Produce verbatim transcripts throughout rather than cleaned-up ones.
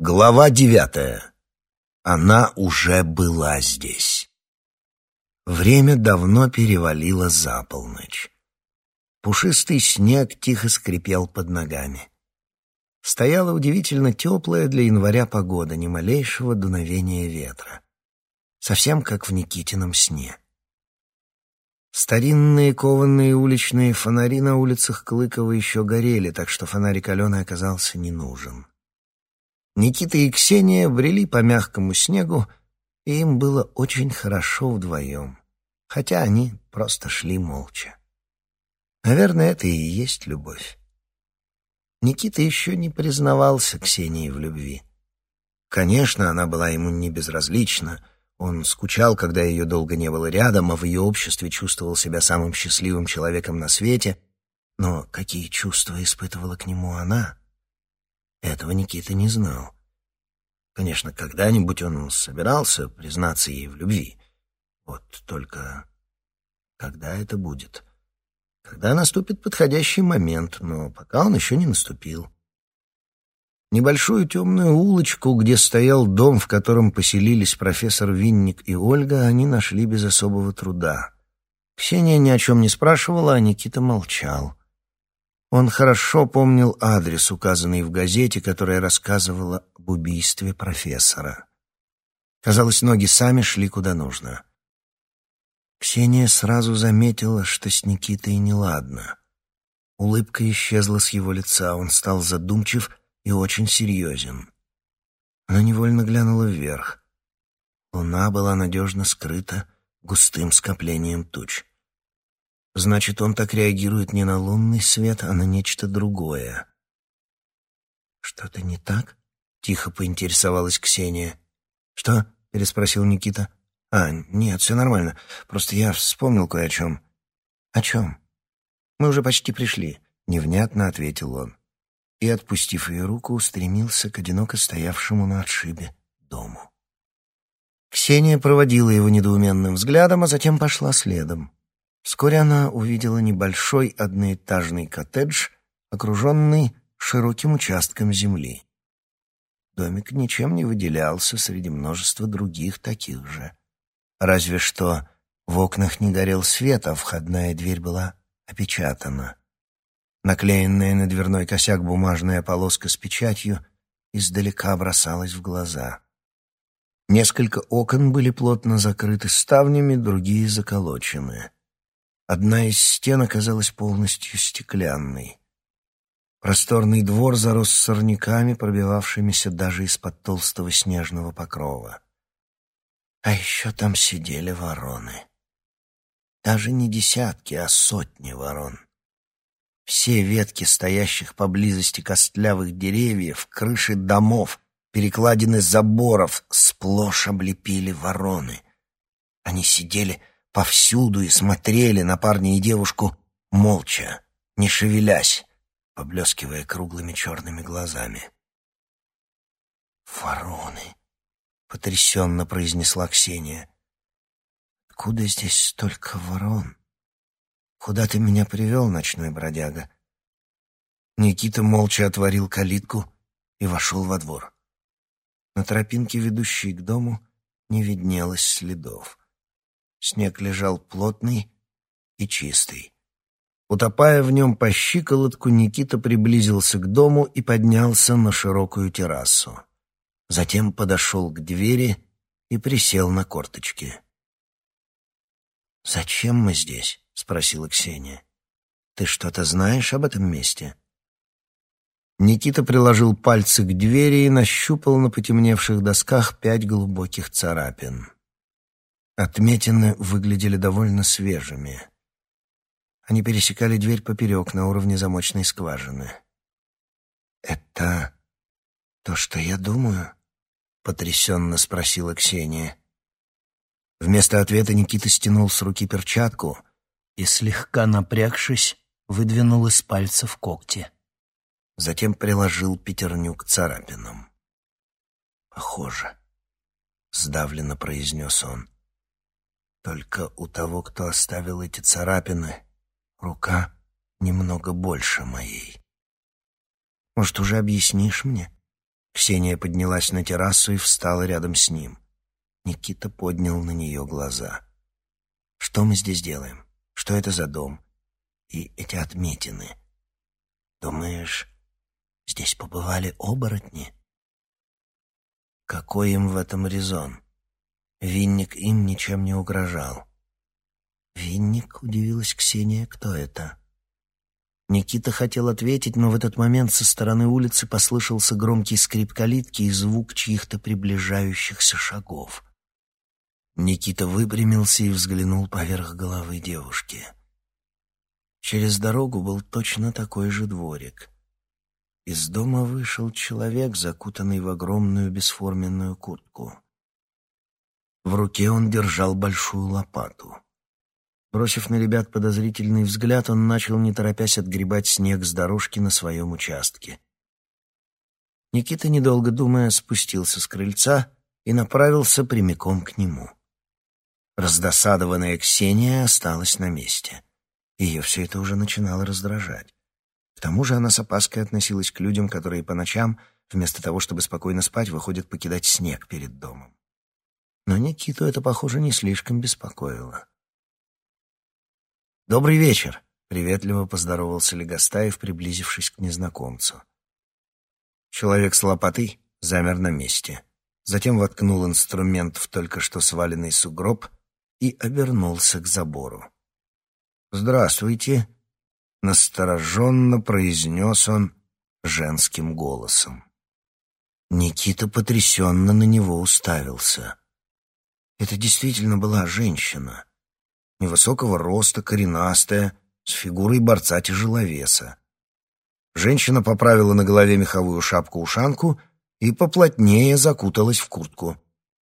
Глава девятая. Она уже была здесь. Время давно перевалило за полночь. Пушистый снег тихо скрипел под ногами. Стояла удивительно теплая для января погода, ни малейшего дуновения ветра. Совсем как в Никитином сне. Старинные кованые уличные фонари на улицах Клыкова еще горели, так что фонарик Алены оказался не нужен. Никита и Ксения брели по мягкому снегу, и им было очень хорошо вдвоем, хотя они просто шли молча. Наверное, это и есть любовь. Никита еще не признавался Ксении в любви. Конечно, она была ему не безразлична. Он скучал, когда ее долго не было рядом, а в ее обществе чувствовал себя самым счастливым человеком на свете. Но какие чувства испытывала к нему она? Этого Никита не знал. Конечно, когда-нибудь он собирался признаться ей в любви. Вот только когда это будет? Когда наступит подходящий момент, но пока он еще не наступил. Небольшую темную улочку, где стоял дом, в котором поселились профессор Винник и Ольга, они нашли без особого труда. Ксения ни о чем не спрашивала, а Никита молчал. Он хорошо помнил адрес, указанный в газете, которая рассказывала об убийстве профессора. Казалось, ноги сами шли куда нужно. Ксения сразу заметила, что с Никитой неладно. Улыбка исчезла с его лица, он стал задумчив и очень серьезен. Она невольно глянула вверх. Луна была надежно скрыта густым скоплением туч. Значит, он так реагирует не на лунный свет, а на нечто другое. «Что-то не так?» — тихо поинтересовалась Ксения. «Что?» — переспросил Никита. «А, нет, все нормально. Просто я вспомнил кое о чем». «О чем?» «Мы уже почти пришли», — невнятно ответил он. И, отпустив ее руку, устремился к одиноко стоявшему на отшибе дому. Ксения проводила его недоуменным взглядом, а затем пошла следом. Вскоре она увидела небольшой одноэтажный коттедж, окруженный широким участком земли. Домик ничем не выделялся среди множества других таких же. Разве что в окнах не горел свет, а входная дверь была опечатана. Наклеенная на дверной косяк бумажная полоска с печатью издалека бросалась в глаза. Несколько окон были плотно закрыты ставнями, другие заколочены. Одна из стен оказалась полностью стеклянной. Просторный двор зарос сорняками, пробивавшимися даже из-под толстого снежного покрова. А еще там сидели вороны. Даже не десятки, а сотни ворон. Все ветки стоящих поблизости костлявых деревьев, крыши домов, перекладины заборов сплошь облепили вороны. Они сидели повсюду и смотрели на парня и девушку молча, не шевелясь, поблескивая круглыми черными глазами. «Вороны!» — потрясенно произнесла Ксения. «Откуда здесь столько ворон? Куда ты меня привел, ночной бродяга?» Никита молча отворил калитку и вошел во двор. На тропинке, ведущей к дому, не виднелось следов. Снег лежал плотный и чистый. Утопая в нем по щиколотку, Никита приблизился к дому и поднялся на широкую террасу. Затем подошел к двери и присел на корточки. «Зачем мы здесь?» — спросила Ксения. «Ты что-то знаешь об этом месте?» Никита приложил пальцы к двери и нащупал на потемневших досках пять глубоких царапин. Отметины выглядели довольно свежими. Они пересекали дверь поперек на уровне замочной скважины. «Это то, что я думаю?» — потрясенно спросила Ксения. Вместо ответа Никита стянул с руки перчатку и, слегка напрягшись, выдвинул из пальцев когти. Затем приложил пятерню к царапинам. «Похоже», — сдавленно произнес он. «Только у того, кто оставил эти царапины, рука немного больше моей. Может, уже объяснишь мне, Ксения поднялась на террасу и встала рядом с ним. Никита поднял на нее глаза. «Что мы здесь делаем? Что это за дом? И эти отметины? Думаешь, здесь побывали оборотни?» Какой им в этом резон? Винник им ничем не угрожал. «Винник?» — удивилась Ксения. «Кто это?» Никита хотел ответить, но в этот момент со стороны улицы послышался громкий скрип калитки и звук чьих-то приближающихся шагов. Никита выпрямился и взглянул поверх головы девушки. Через дорогу был точно такой же дворик. Из дома вышел человек, закутанный в огромную бесформенную куртку. В руке он держал большую лопату. Бросив на ребят подозрительный взгляд, он начал, не торопясь, отгребать снег с дорожки на своем участке. Никита, недолго думая, спустился с крыльца и направился прямиком к нему. Раздосадованная Ксения осталась на месте. Ее все это уже начинало раздражать. К тому же она с опаской относилась к людям, которые по ночам, вместо того, чтобы спокойно спать, выходят покидать снег перед домом. Но Никиту это, похоже, не слишком беспокоило. «Добрый вечер!» — приветливо поздоровался Легостаев, приблизившись к незнакомцу. Человек с лопатой замер на месте, затем воткнул инструмент в только что сваленный сугроб и обернулся к забору. «Здравствуйте!» — настороженно произнес он женским голосом. Никита потрясенно на него уставился. Это действительно была женщина. Невысокого роста, коренастая, с фигурой борца-тяжеловеса. Женщина поправила на голове меховую шапку-ушанку и поплотнее закуталась в куртку.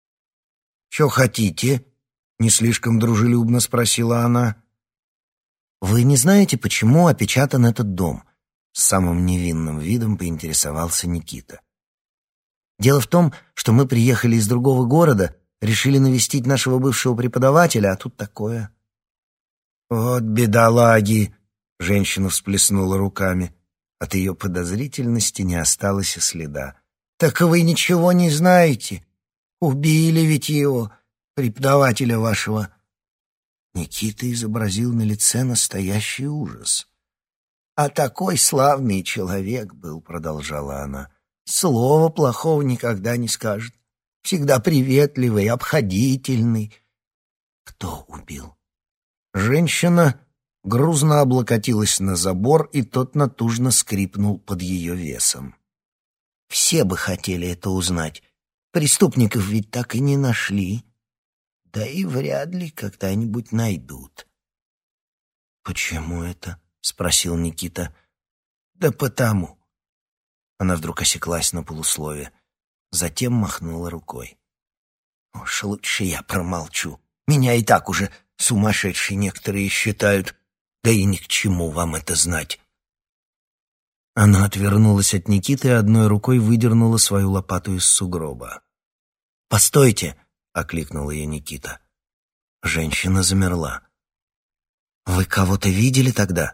«Чё хотите?» — не слишком дружелюбно спросила она. «Вы не знаете, почему опечатан этот дом?» — с самым невинным видом поинтересовался Никита. «Дело в том, что мы приехали из другого города, решили навестить нашего бывшего преподавателя, а тут такое». «Вот бедолаги!» — женщина всплеснула руками. От ее подозрительности не осталось и следа. «Так вы ничего не знаете? Убили ведь его, преподавателя вашего». Никита изобразил на лице настоящий ужас. «А такой славный человек был», — продолжала она. «Слова плохого никогда не скажет. Всегда приветливый, обходительный». «Кто убил?» Женщина грузно облокотилась на забор, и тот натужно скрипнул под ее весом. «Все бы хотели это узнать. Преступников ведь так и не нашли. Да и вряд ли когда-нибудь найдут». «Почему это?» — спросил Никита. «Да потому». Она вдруг осеклась на полуслове, затем махнула рукой. «Уж лучше я промолчу. Меня и так уже сумасшедшие некоторые считают. Да и ни к чему вам это знать». Она отвернулась от Никиты и одной рукой выдернула свою лопату из сугроба. «Постойте!» — окликнул ее Никита. Женщина замерла. «Вы кого-то видели тогда?»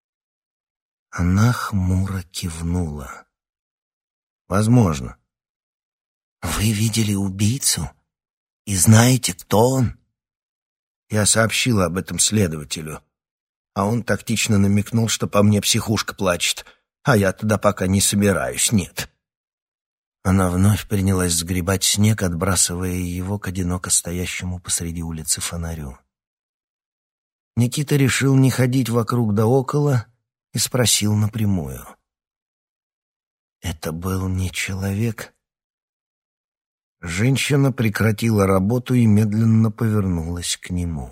Она хмуро кивнула. «Возможно». «Вы видели убийцу? И знаете, кто он?» Я сообщила об этом следователю, а он тактично намекнул, что по мне психушка плачет, а я туда пока не собираюсь, нет. Она вновь принялась сгребать снег, отбрасывая его к одиноко стоящему посреди улицы фонарю. Никита решил не ходить вокруг да около и спросил напрямую. «Это был не человек?» Женщина прекратила работу и медленно повернулась к нему.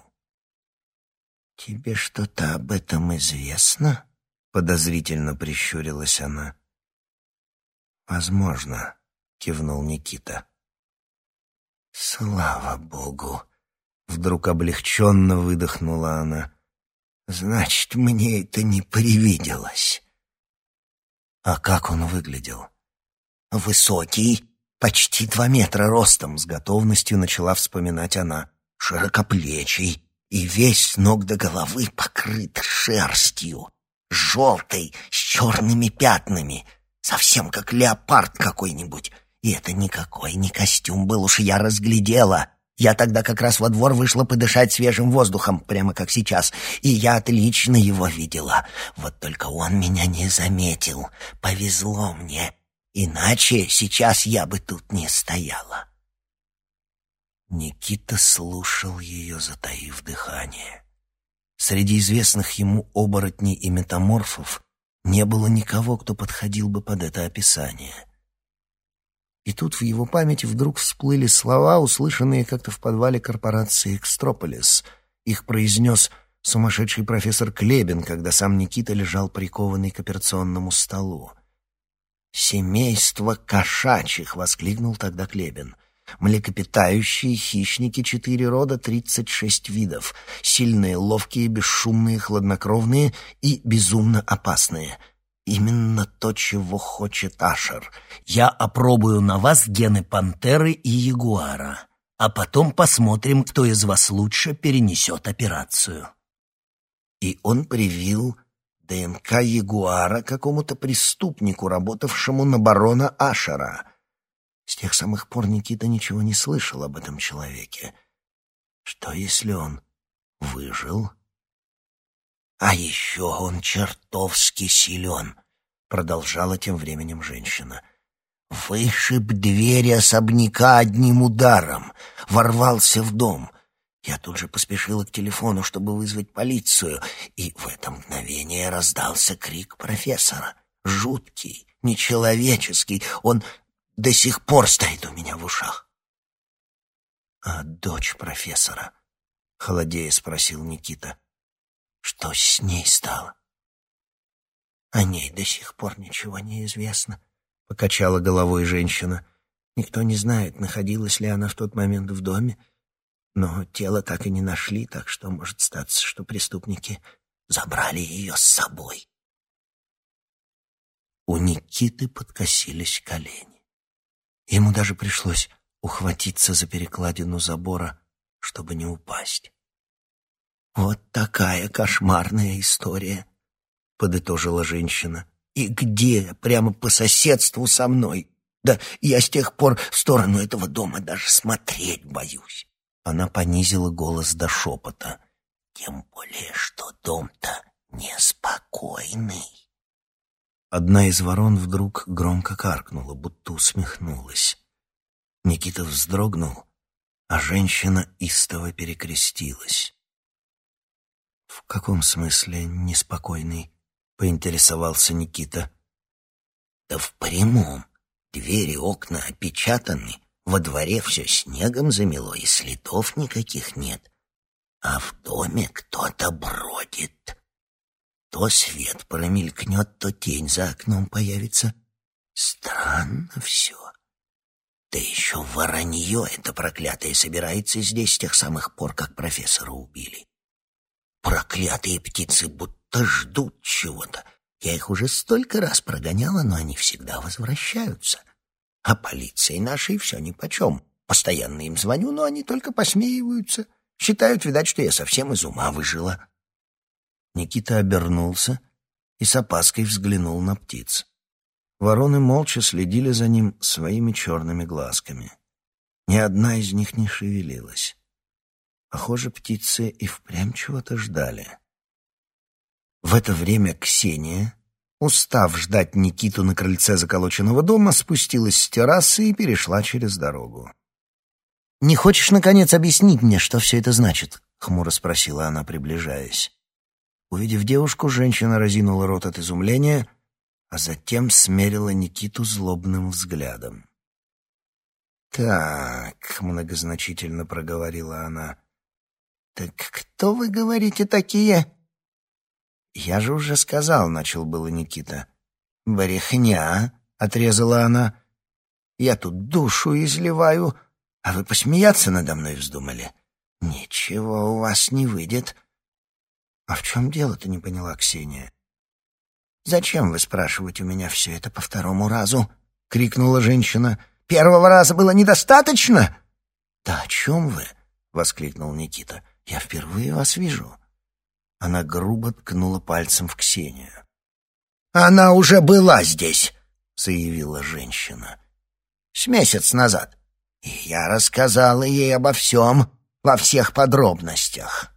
«Тебе что-то об этом известно?» — подозрительно прищурилась она. «Возможно», — кивнул Никита. «Слава Богу!» — вдруг облегченно выдохнула она. «Значит, мне это не привиделось». «А как он выглядел?» «Высокий, почти два метра ростом», — с готовностью начала вспоминать она. «Широкоплечий и весь с ног до головы покрыт шерстью, желтой, с черными пятнами. Совсем как леопард какой-нибудь. И это никакой не костюм был, уж я разглядела. Я тогда как раз во двор вышла подышать свежим воздухом, прямо как сейчас, и я отлично его видела. Вот только он меня не заметил. Повезло мне, иначе сейчас я бы тут не стояла. Никита слушал ее, затаив дыхание. Среди известных ему оборотней и метаморфов не было никого, кто подходил бы под это описание. И тут в его памяти вдруг всплыли слова, услышанные как-то в подвале корпорации «Экстрополис». Их произнес сумасшедший профессор Клебин, когда сам Никита лежал прикованный к операционному столу. «Семейство кошачьих!» — воскликнул тогда Клебин. «Млекопитающие, хищники, четыре рода, тридцать шесть видов. Сильные, ловкие, бесшумные, хладнокровные и безумно опасные. Именно то, чего хочет Ашер. Я опробую на вас гены пантеры и ягуара, а потом посмотрим, кто из вас лучше перенесет операцию». И он привил ДНК ягуара какому-то преступнику, работавшему на барона Ашера. С тех самых пор Никита ничего не слышал об этом человеке. Что, если он выжил? «А еще он чертовски силен», — продолжала тем временем женщина. «Вышиб двери особняка одним ударом, ворвался в дом. Я тут же поспешила к телефону, чтобы вызвать полицию, и в это мгновение раздался крик профессора. Жуткий, нечеловеческий, он до сих пор стоит у меня в ушах». «А дочь профессора?» — холодея спросил Никита. «Что с ней стало?» «О ней до сих пор ничего не известно», — покачала головой женщина. «Никто не знает, находилась ли она в тот момент в доме, но тело так и не нашли, так что может статься, что преступники забрали ее с собой». У Никиты подкосились колени. Ему даже пришлось ухватиться за перекладину забора, чтобы не упасть. «Вот такая кошмарная история», — подытожила женщина. «И где? Прямо по соседству со мной. Да я с тех пор в сторону этого дома даже смотреть боюсь». Она понизила голос до шепота. «Тем более, что дом-то неспокойный». Одна из ворон вдруг громко каркнула, будто усмехнулась. Никита вздрогнул, а женщина истово перекрестилась. «В каком смысле неспокойный?» — поинтересовался Никита. «Да в прямом. Двери, окна опечатаны, во дворе все снегом замело, и следов никаких нет. А в доме кто-то бродит. То свет промелькнет, то тень за окном появится. Странно все. Да еще воронье это проклятое собирается здесь с тех самых пор, как профессора убили. Проклятые птицы будто ждут чего-то. Я их уже столько раз прогоняла, но они всегда возвращаются. А полиции нашей все нипочем. Постоянно им звоню, но они только посмеиваются. Считают, видать, что я совсем из ума выжила». Никита обернулся и с опаской взглянул на птиц. Вороны молча следили за ним своими черными глазками. Ни одна из них не шевелилась. Похоже, птицы и впрямь чего-то ждали. В это время Ксения, устав ждать Никиту на крыльце заколоченного дома, спустилась с террасы и перешла через дорогу. «Не хочешь, наконец, объяснить мне, что все это значит?» — хмуро спросила она, приближаясь. Увидев девушку, женщина разинула рот от изумления, а затем смерила Никиту злобным взглядом. «Так», — многозначительно проговорила она, — «так кто, вы говорите, такие?» «Я же уже сказал», — начал было Никита. «Брехня», — отрезала она. «Я тут душу изливаю, а вы посмеяться надо мной вздумали? Ничего у вас не выйдет». «А в чем дело-то?» — не поняла Ксения. «Зачем вы спрашиваете у меня все это по второму разу?» — крикнула женщина. «Первого раза было недостаточно?» «Да о чем вы?» — воскликнул Никита. «Я впервые вас вижу». Она грубо ткнула пальцем в Ксению. «Она уже была здесь!» — заявила женщина. «С месяц назад. И я рассказала ей обо всем, во всех подробностях».